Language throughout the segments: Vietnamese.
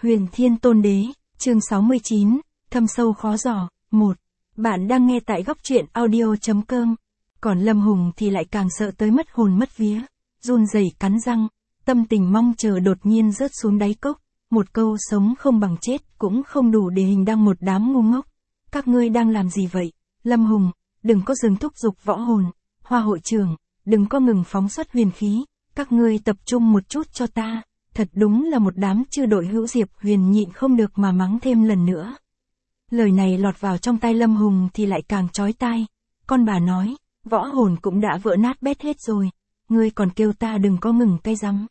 Huyền Thiên Tôn Đế, chương 69, thâm sâu khó dò, 1. Bạn đang nghe tại góc truyện audio.com. Còn Lâm Hùng thì lại càng sợ tới mất hồn mất vía, run rẩy cắn răng, tâm tình mong chờ đột nhiên rớt xuống đáy cốc, một câu sống không bằng chết cũng không đủ để hình đăng một đám ngu ngốc. Các ngươi đang làm gì vậy? Lâm Hùng, đừng có dừng thúc giục võ hồn, Hoa hội trưởng, đừng có ngừng phóng xuất huyền khí, các ngươi tập trung một chút cho ta. Thật đúng là một đám chư đội hữu. Diệp Huyền nhịn không được mà mắng thêm lần nữa. Lời này lọt vào trong tai Lâm Hùng thì lại càng chói tai. Con bà nói, võ hồn cũng đã vỡ nát bét hết rồi, ngươi còn kêu ta đừng có ngừng cay rắm.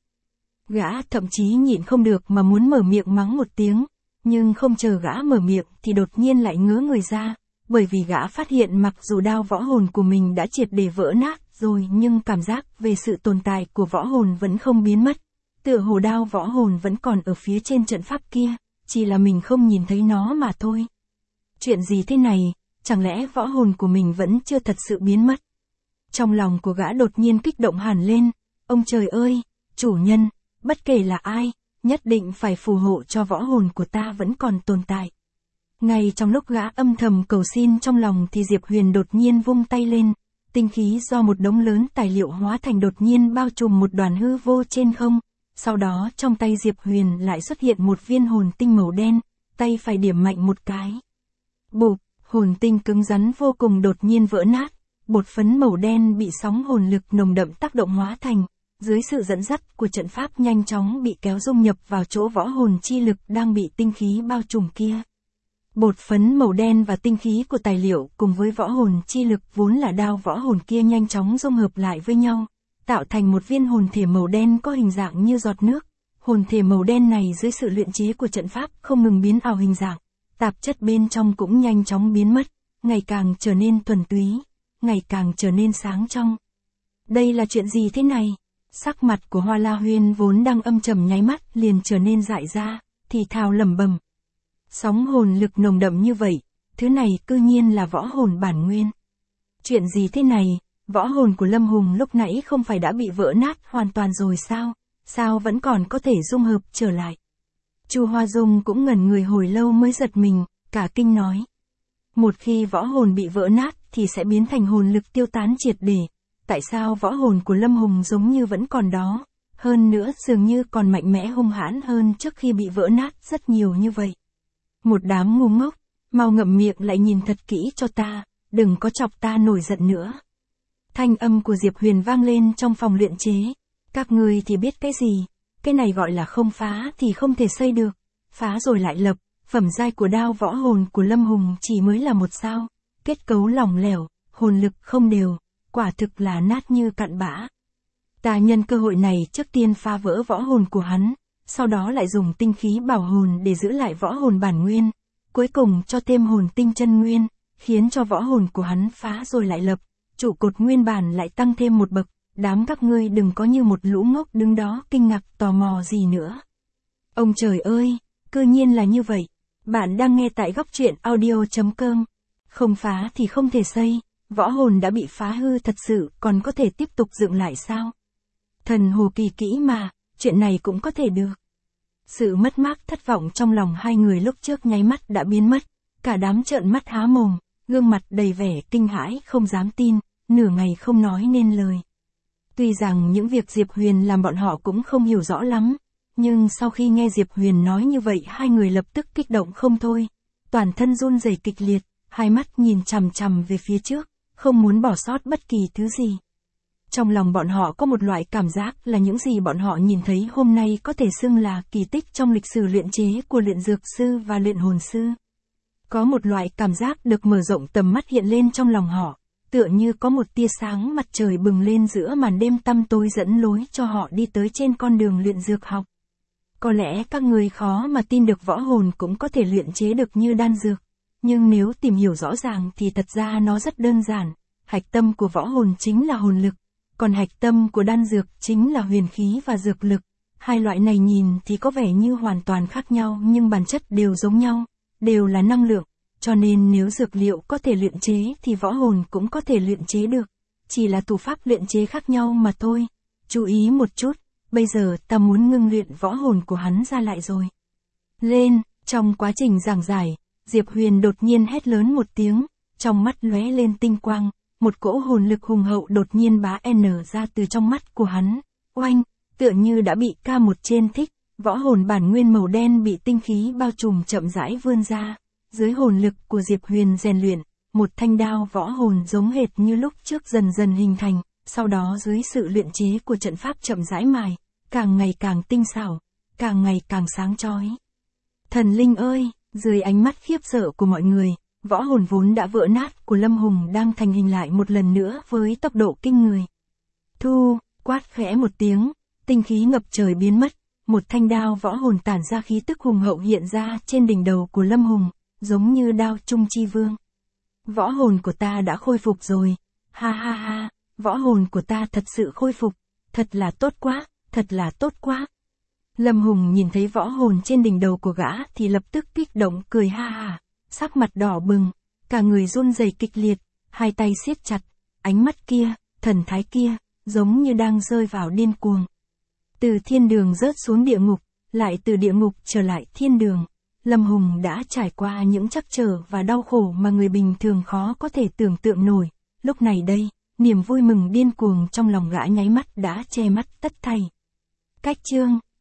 Gã thậm chí nhịn không được mà muốn mở miệng mắng một tiếng, nhưng không chờ gã mở miệng thì đột nhiên lại ngứa người ra, bởi vì gã phát hiện mặc dù đao võ hồn của mình đã triệt để vỡ nát rồi nhưng cảm giác về sự tồn tại của võ hồn vẫn không biến mất. Tựa hồ đao võ hồn vẫn còn ở phía trên trận pháp kia, chỉ là mình không nhìn thấy nó mà thôi. Chuyện gì thế này, chẳng lẽ võ hồn của mình vẫn chưa thật sự biến mất? Trong lòng của gã đột nhiên kích động hẳn lên, ông trời ơi, chủ nhân, bất kể là ai, nhất định phải phù hộ cho võ hồn của ta vẫn còn tồn tại. Ngay trong lúc gã âm thầm cầu xin trong lòng thì Diệp Huyền đột nhiên vung tay lên, tinh khí do một đống lớn tài liệu hóa thành đột nhiên bao trùm một đoàn hư vô trên không. Sau đó trong tay Diệp Huyền lại xuất hiện một viên hồn tinh màu đen, tay phải điểm mạnh một cái. Bụp, hồn tinh cứng rắn vô cùng đột nhiên vỡ nát, bột phấn màu đen bị sóng hồn lực nồng đậm tác động hóa thành, dưới sự dẫn dắt của trận pháp nhanh chóng bị kéo dung nhập vào chỗ võ hồn chi lực đang bị tinh khí bao trùm kia. Bột phấn màu đen và tinh khí của tài liệu cùng với võ hồn chi lực vốn là đao võ hồn kia nhanh chóng dung hợp lại với nhau, tạo thành một viên hồn thể màu đen có hình dạng như giọt nước. Hồn thể màu đen này dưới sự luyện chế của trận pháp không ngừng biến ảo hình dạng, tạp chất bên trong cũng nhanh chóng biến mất, ngày càng trở nên thuần túy, ngày càng trở nên sáng trong. Đây là chuyện gì thế này? Sắc mặt của Hoa La Huyên vốn đang âm trầm nháy mắt liền trở nên dại ra, thì thào lẩm bẩm. Sóng hồn lực nồng đậm như vậy, thứ này cư nhiên là võ hồn bản nguyên. Chuyện gì thế này? Võ hồn của Lâm Hùng lúc nãy không phải đã bị vỡ nát hoàn toàn rồi sao? Sao vẫn còn có thể dung hợp trở lại? Chu Hoa Dung cũng ngẩn người hồi lâu mới giật mình, cả kinh nói. Một khi võ hồn bị vỡ nát thì sẽ biến thành hồn lực tiêu tán triệt để. Tại sao võ hồn của Lâm Hùng giống như vẫn còn đó? Hơn nữa dường như còn mạnh mẽ hung hãn hơn trước khi bị vỡ nát rất nhiều như vậy. Một đám ngu ngốc, mau ngậm miệng lại nhìn thật kỹ cho ta, đừng có chọc ta nổi giận nữa. Thanh âm của Diệp Huyền vang lên trong phòng luyện chế. Các ngươi thì biết cái gì? Cái này gọi là không phá thì không thể xây được. Phá rồi lại lập, phẩm giai của đao võ hồn của Lâm Hùng chỉ mới là một sao. Kết cấu lỏng lẻo, hồn lực không đều, quả thực là nát như cặn bã. Ta nhân cơ hội này trước tiên phá vỡ võ hồn của hắn, sau đó lại dùng tinh khí bảo hồn để giữ lại võ hồn bản nguyên. Cuối cùng cho thêm hồn tinh chân nguyên, khiến cho võ hồn của hắn phá rồi lại lập. Trụ cột nguyên bản lại tăng thêm một bậc, đám các ngươi đừng có như một lũ ngốc đứng đó kinh ngạc tò mò gì nữa. Ông trời ơi, cư nhiên là như vậy. Bạn đang nghe tại góc truyện audio.com. Không phá thì không thể xây, võ hồn đã bị phá hư thật sự còn có thể tiếp tục dựng lại sao? Thần hồ kỳ kỹ mà, chuyện này cũng có thể được. Sự mất mát thất vọng trong lòng hai người lúc trước nháy mắt đã biến mất, cả đám trợn mắt há mồm. Gương mặt đầy vẻ kinh hãi không dám tin, nửa ngày không nói nên lời. Tuy rằng những việc Diệp Huyền làm bọn họ cũng không hiểu rõ lắm, nhưng sau khi nghe Diệp Huyền nói như vậy hai người lập tức kích động không thôi. Toàn thân run rẩy kịch liệt, hai mắt nhìn chằm chằm về phía trước, không muốn bỏ sót bất kỳ thứ gì. Trong lòng bọn họ có một loại cảm giác là những gì bọn họ nhìn thấy hôm nay có thể xưng là kỳ tích trong lịch sử luyện chế của luyện dược sư và luyện hồn sư. Có một loại cảm giác được mở rộng tầm mắt hiện lên trong lòng họ, tựa như có một tia sáng mặt trời bừng lên giữa màn đêm tăm tối dẫn lối cho họ đi tới trên con đường luyện dược học. Có lẽ các người khó mà tin được võ hồn cũng có thể luyện chế được như đan dược, nhưng nếu tìm hiểu rõ ràng thì thật ra nó rất đơn giản. Hạch tâm của võ hồn chính là hồn lực, còn hạch tâm của đan dược chính là huyền khí và dược lực. Hai loại này nhìn thì có vẻ như hoàn toàn khác nhau nhưng bản chất đều giống nhau. Đều là năng lượng, cho nên nếu dược liệu có thể luyện chế thì võ hồn cũng có thể luyện chế được, chỉ là thủ pháp luyện chế khác nhau mà thôi. Chú ý một chút, bây giờ ta muốn ngưng luyện võ hồn của hắn ra lại rồi. lên, trong quá trình giảng giải, Diệp Huyền đột nhiên hét lớn một tiếng, trong mắt lóe lên tinh quang, một cỗ hồn lực hùng hậu đột nhiên bá nở ra từ trong mắt của hắn, oanh, tựa như đã bị ca một trên thích, võ hồn bản nguyên màu đen bị tinh khí bao trùm chậm rãi vươn ra, dưới hồn lực của Diệp Huyền rèn luyện, một thanh đao võ hồn giống hệt như lúc trước dần dần hình thành, sau đó dưới sự luyện chế của trận pháp chậm rãi mài, càng ngày càng tinh xảo, càng ngày càng sáng chói. Thần linh ơi, dưới ánh mắt khiếp sợ của mọi người, võ hồn vốn đã vỡ nát của Lâm Hùng đang thành hình lại một lần nữa với tốc độ kinh người. Thu, quát khẽ một tiếng, tinh khí ngập trời biến mất, một thanh đao võ hồn tản ra khí tức hùng hậu hiện ra trên đỉnh đầu của Lâm Hùng, giống như đao Trung Chi Vương. Võ hồn của ta đã khôi phục rồi, ha ha ha, võ hồn của ta thật sự khôi phục, thật là tốt quá, thật là tốt quá. Lâm Hùng nhìn thấy võ hồn trên đỉnh đầu của gã thì lập tức kích động cười ha ha, sắc mặt đỏ bừng, cả người run rẩy kịch liệt, hai tay siết chặt, ánh mắt kia, thần thái kia, giống như đang rơi vào điên cuồng. Từ thiên đường rớt xuống địa ngục, lại từ địa ngục trở lại thiên đường, Lâm Hùng đã trải qua những trắc trở và đau khổ mà người bình thường khó có thể tưởng tượng nổi, lúc này đây, niềm vui mừng điên cuồng trong lòng gã nháy mắt đã che mắt tất thảy. Cách chương